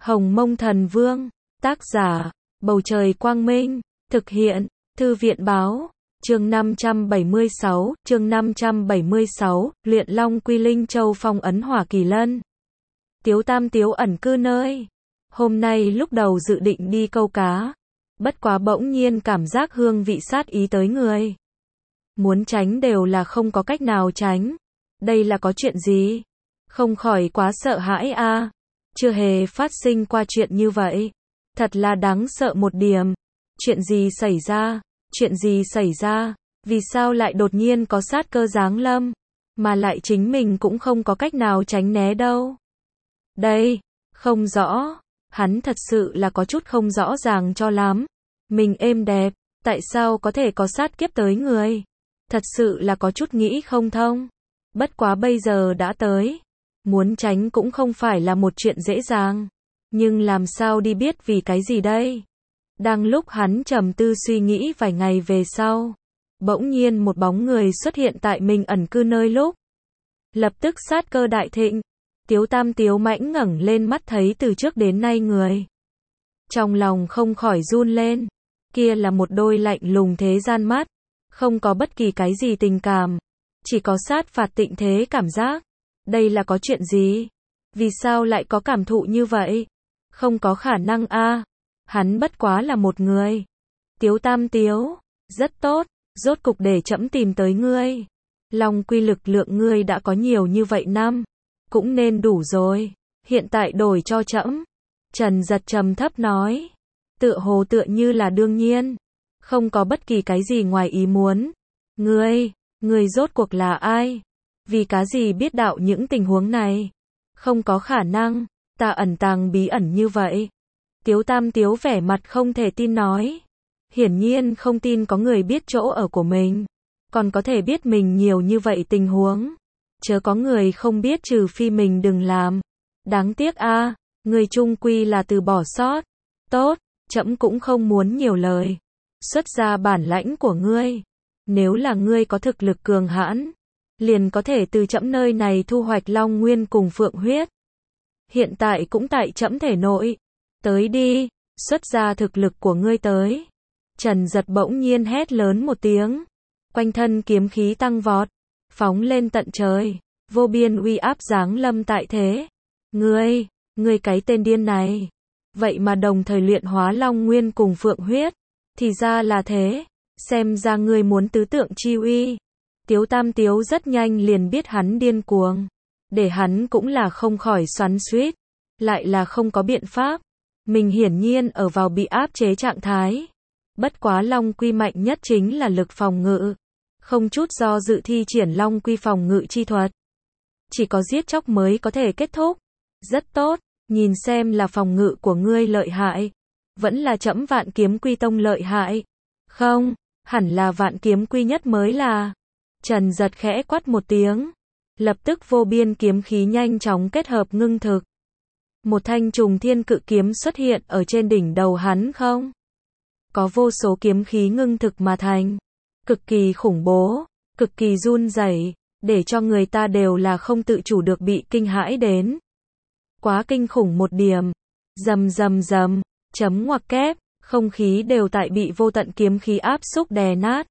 Hồng Mông Thần Vương, tác giả, Bầu Trời Quang Minh, thực hiện, Thư viện Báo, chương 576, luyện Long Quy Linh Châu phong ấn Hỏa Kỳ Lân. Tiếu Tam Tiếu ẩn cư nơi. Hôm nay lúc đầu dự định đi câu cá, bất quá bỗng nhiên cảm giác hương vị sát ý tới người. Muốn tránh đều là không có cách nào tránh. Đây là có chuyện gì? Không khỏi quá sợ hãi a. Chưa hề phát sinh qua chuyện như vậy. Thật là đáng sợ một điểm. Chuyện gì xảy ra? Chuyện gì xảy ra? Vì sao lại đột nhiên có sát cơ giáng lâm? Mà lại chính mình cũng không có cách nào tránh né đâu. Đây, không rõ. Hắn thật sự là có chút không rõ ràng cho lắm. Mình êm đẹp, tại sao có thể có sát kiếp tới người? Thật sự là có chút nghĩ không thông. Bất quá bây giờ đã tới. Muốn tránh cũng không phải là một chuyện dễ dàng. Nhưng làm sao đi biết vì cái gì đây? Đang lúc hắn trầm tư suy nghĩ vài ngày về sau, bỗng nhiên một bóng người xuất hiện tại mình ẩn cư nơi lúc. Lập tức sát cơ đại thịnh. Tiếu Tam Tiếu mãnh ngẩng lên mắt thấy từ trước đến nay người. Trong lòng không khỏi run lên. Kia là một đôi lạnh lùng thế gian mắt. Không có bất kỳ cái gì tình cảm. Chỉ có sát phạt tịnh thế cảm giác. Đây là có chuyện gì? Vì sao lại có cảm thụ như vậy? Không có khả năng a. Hắn bất quá là một người. Tiếu Tam Tiếu, rất tốt, rốt cục để trẫm tìm tới ngươi. Long quy lực lượng ngươi đã có nhiều như vậy năm, cũng nên đủ rồi, hiện tại đổi cho trẫm. Trần Giật trầm thấp nói, tựa hồ tựa như là đương nhiên, không có bất kỳ cái gì ngoài ý muốn. Ngươi rốt cuộc là ai? Vì cái gì biết đạo những tình huống này? Không có khả năng, ta ẩn tàng bí ẩn như vậy. Tiếu Tam Tiếu vẻ mặt không thể tin nói. Hiển nhiên không tin có người biết chỗ ở của mình. Còn có thể biết mình nhiều như vậy tình huống. Chớ có người không biết trừ phi mình đừng làm. Đáng tiếc a, người chung quy là từ bỏ sót. Tốt, trẫm cũng không muốn nhiều lời. Xuất ra bản lãnh của ngươi. Nếu là ngươi có thực lực cường hãn, liền có thể từ trẫm nơi này thu hoạch Long Nguyên cùng Phượng huyết. Hiện tại cũng tại trẫm thể nội. Tới đi, xuất ra thực lực của ngươi tới. Trần Giật bỗng nhiên hét lớn một tiếng. Quanh thân kiếm khí tăng vọt, phóng lên tận trời, vô biên uy áp giáng lâm tại thế. Ngươi cái tên điên này, vậy mà đồng thời luyện hóa Long Nguyên cùng Phượng huyết, thì ra là thế, xem ra ngươi muốn tứ tượng chi uy. Tiếu Tam Tiếu rất nhanh liền biết hắn điên cuồng, để hắn cũng là không khỏi xoắn xuýt, lại là không có biện pháp. Mình hiển nhiên ở vào bị áp chế trạng thái. Bất quá Long Quy mạnh nhất chính là lực phòng ngự. Không chút do dự thi triển Long Quy phòng ngự chi thuật. Chỉ có giết chóc mới có thể kết thúc. Rất tốt, nhìn xem là phòng ngự của ngươi lợi hại. Vẫn là trẫm Vạn Kiếm Quy Tông lợi hại. Không, hẳn là Vạn Kiếm Quy nhất mới là. Trần Giật khẽ quát một tiếng. Lập tức vô biên kiếm khí nhanh chóng kết hợp ngưng thực. Một thanh trùng thiên cự kiếm xuất hiện ở trên đỉnh đầu hắn không? Có vô số kiếm khí ngưng thực mà thành. Cực kỳ khủng bố, cực kỳ run rẩy, để cho người ta đều là không tự chủ được bị kinh hãi đến. Quá kinh khủng một điểm. Rầm rầm rầm, chấm ngoặc kép, không khí đều tại bị vô tận kiếm khí áp xúc đè nát.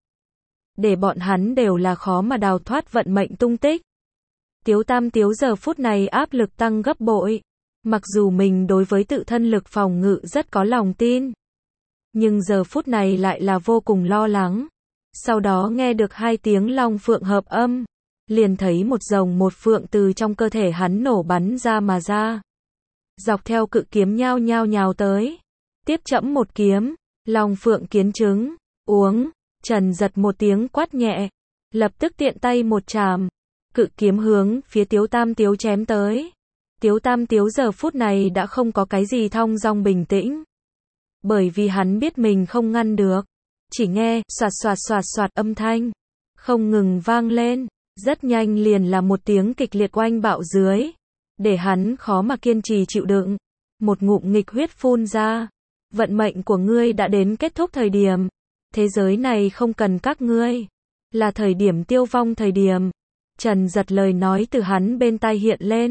Để bọn hắn đều là khó mà đào thoát vận mệnh tung tích. Tiếu Tam Tiếu giờ phút này áp lực tăng gấp bội. Mặc dù mình đối với tự thân lực phòng ngự rất có lòng tin, nhưng giờ phút này lại là vô cùng lo lắng. Sau đó nghe được hai tiếng long phượng hợp âm, liền thấy một rồng một phượng từ trong cơ thể hắn nổ bắn ra mà ra. Dọc theo cự kiếm nhao nhao tới. Tiếp trẫm một kiếm, long phượng kiến chứng, uống. Trần Giật một tiếng quát nhẹ, lập tức tiện tay một chàm, cự kiếm hướng phía Tiếu Tam Tiếu chém tới. Tiếu Tam Tiếu giờ phút này đã không có cái gì thong dong bình tĩnh. Bởi vì hắn biết mình không ngăn được. Chỉ nghe, xoạt âm thanh. Không ngừng vang lên. Rất nhanh liền là một tiếng kịch liệt oanh bạo dưới. Để hắn khó mà kiên trì chịu đựng. Một ngụm nghịch huyết phun ra. Vận mệnh của ngươi đã đến kết thúc thời điểm. Thế giới này không cần các ngươi. Là thời điểm tiêu vong thời điểm. Trần Giật lời nói từ hắn bên tai hiện lên.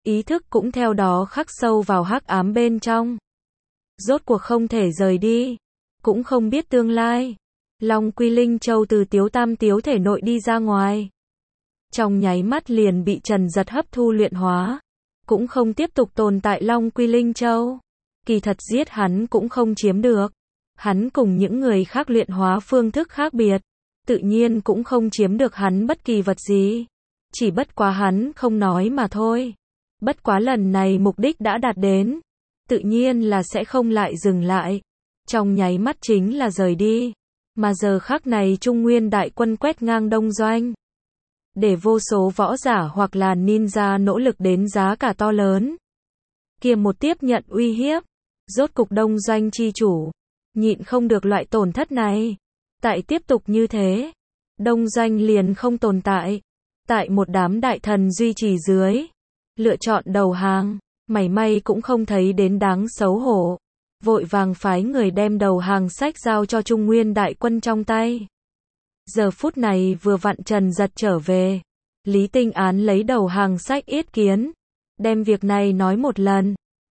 ý thức cũng theo đó khắc sâu vào hắc ám bên trong. Rốt cuộc không thể rời đi, cũng không biết tương lai. Long Quy Linh Châu từ Tiếu Tam Tiếu thể nội đi ra ngoài. Trong nháy mắt liền bị Trần Giật hấp thu luyện hóa. Cũng không tiếp tục tồn tại Long Quy Linh Châu. Kỳ thật giết hắn cũng không chiếm được. Hắn cùng những người khác luyện hóa phương thức khác biệt. Tự nhiên cũng không chiếm được hắn bất kỳ vật gì. Chỉ bất quá hắn không nói mà thôi. Bất quá lần này mục đích đã đạt đến. Tự nhiên là sẽ không lại dừng lại. Trong nháy mắt chính là rời đi. Mà giờ khắc này Trung Nguyên đại quân quét ngang Đông Doanh. Để vô số võ giả hoặc là ninja nỗ lực đến giá cả to lớn. Kia một tiếp nhận uy hiếp. Rốt cục Đông Doanh chi chủ. Nhịn không được loại tổn thất này. Tại tiếp tục như thế. Đông Doanh liền không tồn tại. Tại một đám đại thần duy trì dưới. Lựa chọn đầu hàng. Mảy may cũng không thấy đến đáng xấu hổ. Vội vàng phái người đem đầu hàng sách giao cho Trung Nguyên đại quân trong tay. Giờ phút này vừa vặn Trần Giật trở về. Lý Tinh Án lấy đầu hàng sách yết kiến. Đem việc này nói một lần.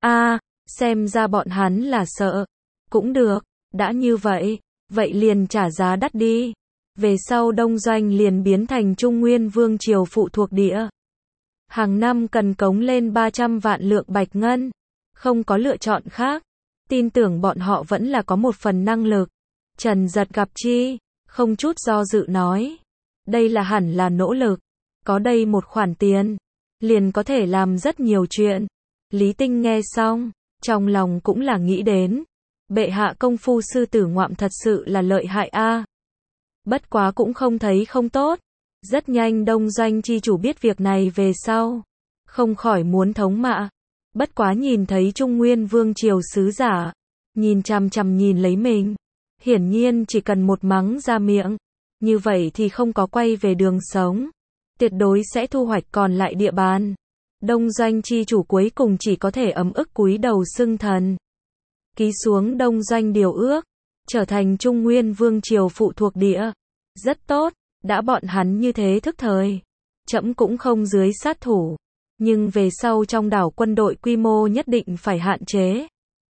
Xem ra bọn hắn là sợ. Cũng được, đã như vậy. Vậy liền trả giá đắt đi. Về sau Đông Doanh liền biến thành Trung Nguyên Vương Triều phụ thuộc địa. Hàng năm cần cống lên 300 vạn lượng bạch ngân. Không có lựa chọn khác. Tin tưởng bọn họ vẫn là có một phần năng lực. Trần Giật gặp chi, không chút do dự nói. Đây là hẳn là nỗ lực. Có đây một khoản tiền. Liền có thể làm rất nhiều chuyện. Lý Tinh nghe xong, trong lòng cũng là nghĩ đến. Bệ hạ công phu sư tử ngoạm thật sự là lợi hại a. Bất quá cũng không thấy không tốt. Rất nhanh Đông Doanh chi chủ biết việc này về sau. Không khỏi muốn thống mạ. Bất quá nhìn thấy Trung Nguyên Vương Triều sứ giả. Nhìn chằm chằm nhìn lấy mình. Hiển nhiên chỉ cần một mắng ra miệng. Như vậy thì không có quay về đường sống. Tuyệt đối sẽ thu hoạch còn lại địa bàn. Đông Doanh chi chủ cuối cùng chỉ có thể ấm ức cúi đầu xưng thần. Ký xuống Đông Doanh điều ước. Trở thành Trung Nguyên Vương Triều phụ thuộc địa. Rất tốt, đã bọn hắn như thế thức thời. Trẫm cũng không dưới sát thủ. Nhưng về sau trong đảo quân đội quy mô nhất định phải hạn chế.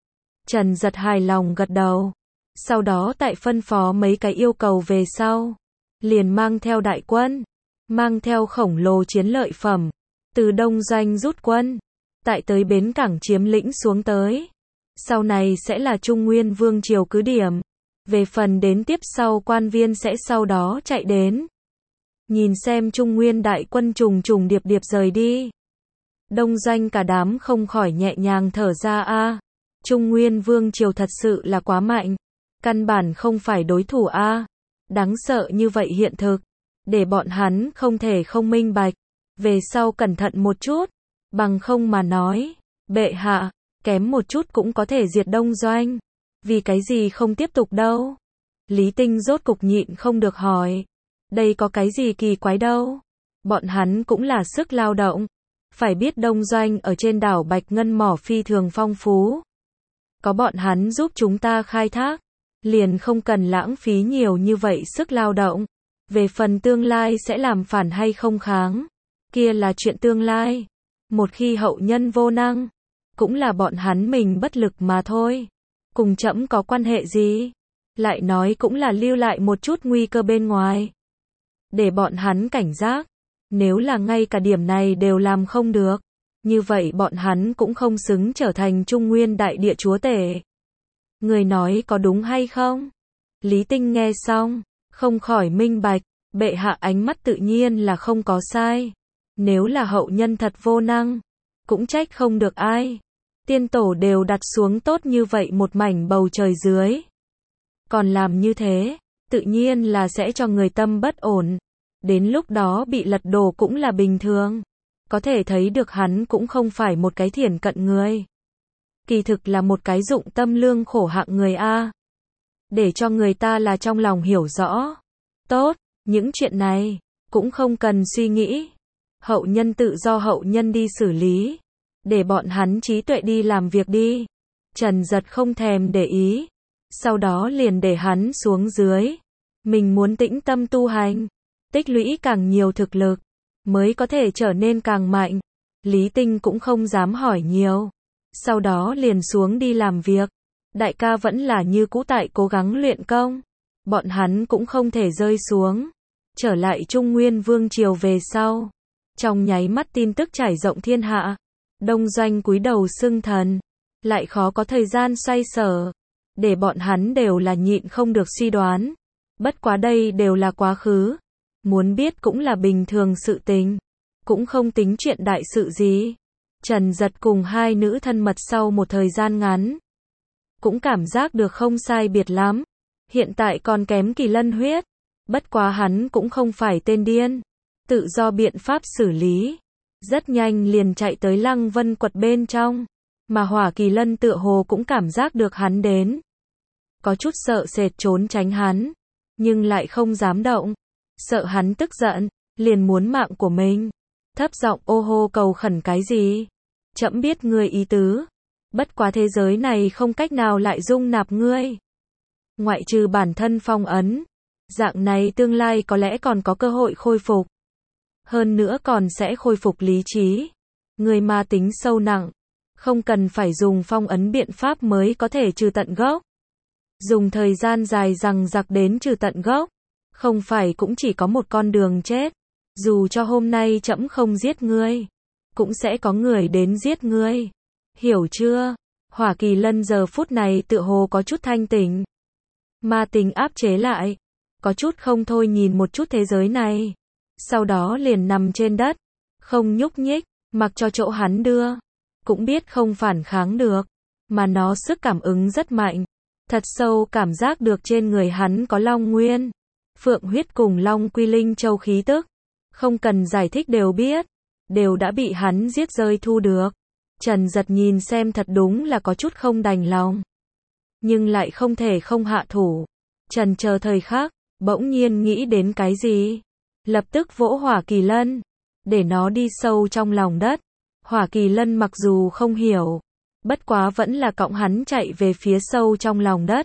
Trần Giật hài lòng gật đầu. Sau đó tại phân phó mấy cái yêu cầu về sau. Liền mang theo đại quân. Mang theo khổng lồ chiến lợi phẩm. Từ Đông Doanh rút quân. Tại tới bến cảng chiếm lĩnh xuống tới. Sau này sẽ là Trung Nguyên Vương Triều cứ điểm. Về phần đến tiếp sau quan viên sẽ sau đó chạy đến. Nhìn xem Trung Nguyên đại quân trùng trùng điệp điệp rời đi. Đông Doanh cả đám không khỏi nhẹ nhàng thở ra a. Trung Nguyên Vương Triều thật sự là quá mạnh. Căn bản không phải đối thủ a. Đáng sợ như vậy hiện thực. Để bọn hắn không thể không minh bạch. Về sau cẩn thận một chút. Bằng không mà nói. Bệ hạ, kém một chút cũng có thể diệt Đông Doanh. Vì cái gì không tiếp tục đâu? Lý Tinh rốt cục nhịn không được hỏi. Đây có cái gì kỳ quái đâu? Bọn hắn cũng là sức lao động. Phải biết Đông Doanh ở trên đảo Bạch Ngân mỏ phi thường phong phú. Có bọn hắn giúp chúng ta khai thác. Liền không cần lãng phí nhiều như vậy sức lao động. Về phần tương lai sẽ làm phản hay không kháng. Kia là chuyện tương lai. Một khi hậu nhân vô năng. Cũng là bọn hắn mình bất lực mà thôi. Cùng trẫm có quan hệ gì? Lại nói cũng là lưu lại một chút nguy cơ bên ngoài. Để bọn hắn cảnh giác. Nếu là ngay cả điểm này đều làm không được. Như vậy bọn hắn cũng không xứng trở thành Trung Nguyên đại địa chúa tể. Người nói có đúng hay không? Lý Tinh nghe xong. Không khỏi minh bạch. Bệ hạ ánh mắt tự nhiên là không có sai. Nếu là hậu nhân thật vô năng. Cũng trách không được ai. Tiên tổ đều đặt xuống tốt như vậy một mảnh bầu trời dưới. Còn làm như thế, tự nhiên là sẽ cho người tâm bất ổn. Đến lúc đó bị lật đổ cũng là bình thường. Có thể thấy được hắn cũng không phải một cái thiển cận người. Kỳ thực là một cái dụng tâm lương khổ hạng người a. Để cho người ta là trong lòng hiểu rõ. Tốt, những chuyện này, cũng không cần suy nghĩ. Hậu nhân tự do hậu nhân đi xử lý. Để bọn hắn trí tuệ đi làm việc đi. Trần Giật không thèm để ý. Sau đó liền để hắn xuống dưới. Mình muốn tĩnh tâm tu hành. Tích lũy càng nhiều thực lực. Mới có thể trở nên càng mạnh. Lý Tinh cũng không dám hỏi nhiều. Sau đó liền xuống đi làm việc. Đại ca vẫn là như cũ tại cố gắng luyện công. Bọn hắn cũng không thể rơi xuống. Trở lại Trung Nguyên Vương triều về sau. Trong nháy mắt tin tức trải rộng thiên hạ. Đông Doanh cúi đầu xưng thần. Lại khó có thời gian xoay sở. Để bọn hắn đều là nhịn không được suy đoán. Bất quá đây đều là quá khứ. Muốn biết cũng là bình thường sự tình. Cũng không tính chuyện đại sự gì. Trần Giật cùng hai nữ thân mật sau một thời gian ngắn. Cũng cảm giác được không sai biệt lắm. Hiện tại còn kém Kỳ Lân huyết. Bất quá hắn cũng không phải tên điên. Tự do biện pháp xử lý. Rất nhanh liền chạy tới Lăng Vân quật bên trong. Mà Hỏa Kỳ Lân tựa hồ cũng cảm giác được hắn đến. Có chút sợ sệt trốn tránh hắn. Nhưng lại không dám động. Sợ hắn tức giận. Liền muốn mạng của mình. Thấp giọng ô hô cầu khẩn cái gì? Trẫm biết ngươi ý tứ. Bất quá thế giới này không cách nào lại dung nạp ngươi. Ngoại trừ bản thân phong ấn. Dạng này tương lai có lẽ còn có cơ hội khôi phục. Hơn nữa còn sẽ khôi phục lý trí. Người ma tính sâu nặng. Không cần phải dùng phong ấn biện pháp mới có thể trừ tận gốc. Dùng thời gian dài dằng dặc đến trừ tận gốc. Không phải cũng chỉ có một con đường chết. Dù cho hôm nay trẫm không giết ngươi. Cũng sẽ có người đến giết ngươi. Hiểu chưa? Hỏa Kỳ Lân giờ phút này tựa hồ có chút thanh tỉnh. Ma tính áp chế lại. Có chút không thôi nhìn một chút thế giới này. Sau đó liền nằm trên đất. Không nhúc nhích. Mặc cho chỗ hắn đưa. Cũng biết không phản kháng được. Mà nó sức cảm ứng rất mạnh. Thật sâu cảm giác được trên người hắn có Long Nguyên. Phượng huyết cùng Long Quy Linh Châu khí tức. Không cần giải thích đều biết. Đều đã bị hắn giết rơi thu được. Trần Giật nhìn xem thật đúng là có chút không đành lòng. Nhưng lại không thể không hạ thủ. Trần chờ thời khắc, bỗng nhiên nghĩ đến cái gì. Lập tức vỗ Hỏa Kỳ Lân. Để nó đi sâu trong lòng đất. Hỏa Kỳ Lân mặc dù không hiểu. Bất quá vẫn là cõng hắn chạy về phía sâu trong lòng đất.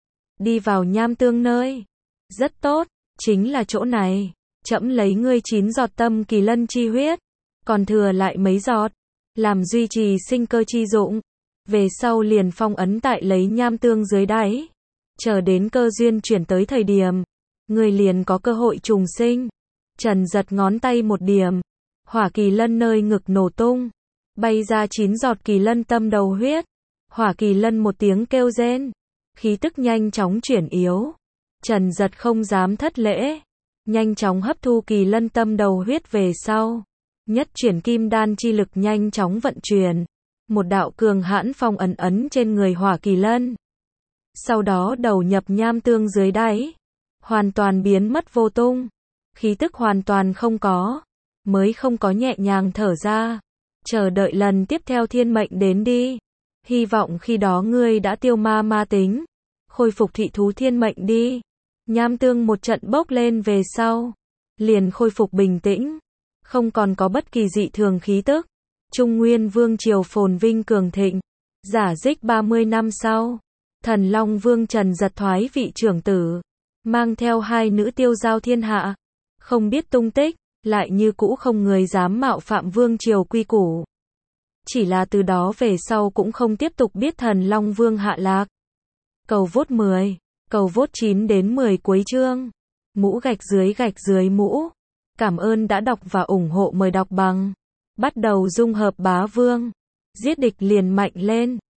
Đi vào nham tương nơi. Rất tốt, chính là chỗ này. Trẫm lấy ngươi 9 giọt tâm Kỳ Lân chi huyết. Còn thừa lại mấy giọt. Làm duy trì sinh cơ chi dụng. Về sau liền phong ấn tại lấy nham tương dưới đáy. Chờ đến cơ duyên chuyển tới thời điểm. Ngươi liền có cơ hội trùng sinh. Trần Giật ngón tay một điểm. Hỏa Kỳ Lân nơi ngực nổ tung. Bay ra 9 giọt Kỳ Lân tâm đầu huyết. Hỏa Kỳ Lân một tiếng kêu rên. Khí tức nhanh chóng chuyển yếu. Trần Giật không dám thất lễ. Nhanh chóng hấp thu Kỳ Lân tâm đầu huyết về sau. Nhất chuyển kim đan chi lực nhanh chóng vận chuyển. Một đạo cường hãn phong ấn trên người Hỏa Kỳ Lân. Sau đó đầu nhập nham tương dưới đáy. Hoàn toàn biến mất vô tung. Khí tức hoàn toàn không có. Mới không có nhẹ nhàng thở ra. Chờ đợi lần tiếp theo thiên mệnh đến đi. Hy vọng khi đó ngươi đã tiêu ma tính. Khôi phục thị thú thiên mệnh đi. Nham tương một trận bốc lên về sau. Liền khôi phục bình tĩnh. Không còn có bất kỳ dị thường khí tức. Trung Nguyên Vương triều phồn vinh cường thịnh. Giả dích 30 năm sau. Thần Long Vương Trần Giật thoái vị trưởng tử. Mang theo hai nữ tiêu giao thiên hạ. Không biết tung tích. Lại như cũ không người dám mạo phạm Vương triều quy củ. Chỉ là từ đó về sau cũng không tiếp tục biết Thần Long Vương hạ lạc. Cầu vote 10. Cầu vote 9 đến 10 cuối chương. Mũ gạch dưới mũ. Cảm ơn đã đọc và ủng hộ, mời đọc bằng. Bắt đầu dung hợp bá vương. Giết địch liền mạnh lên.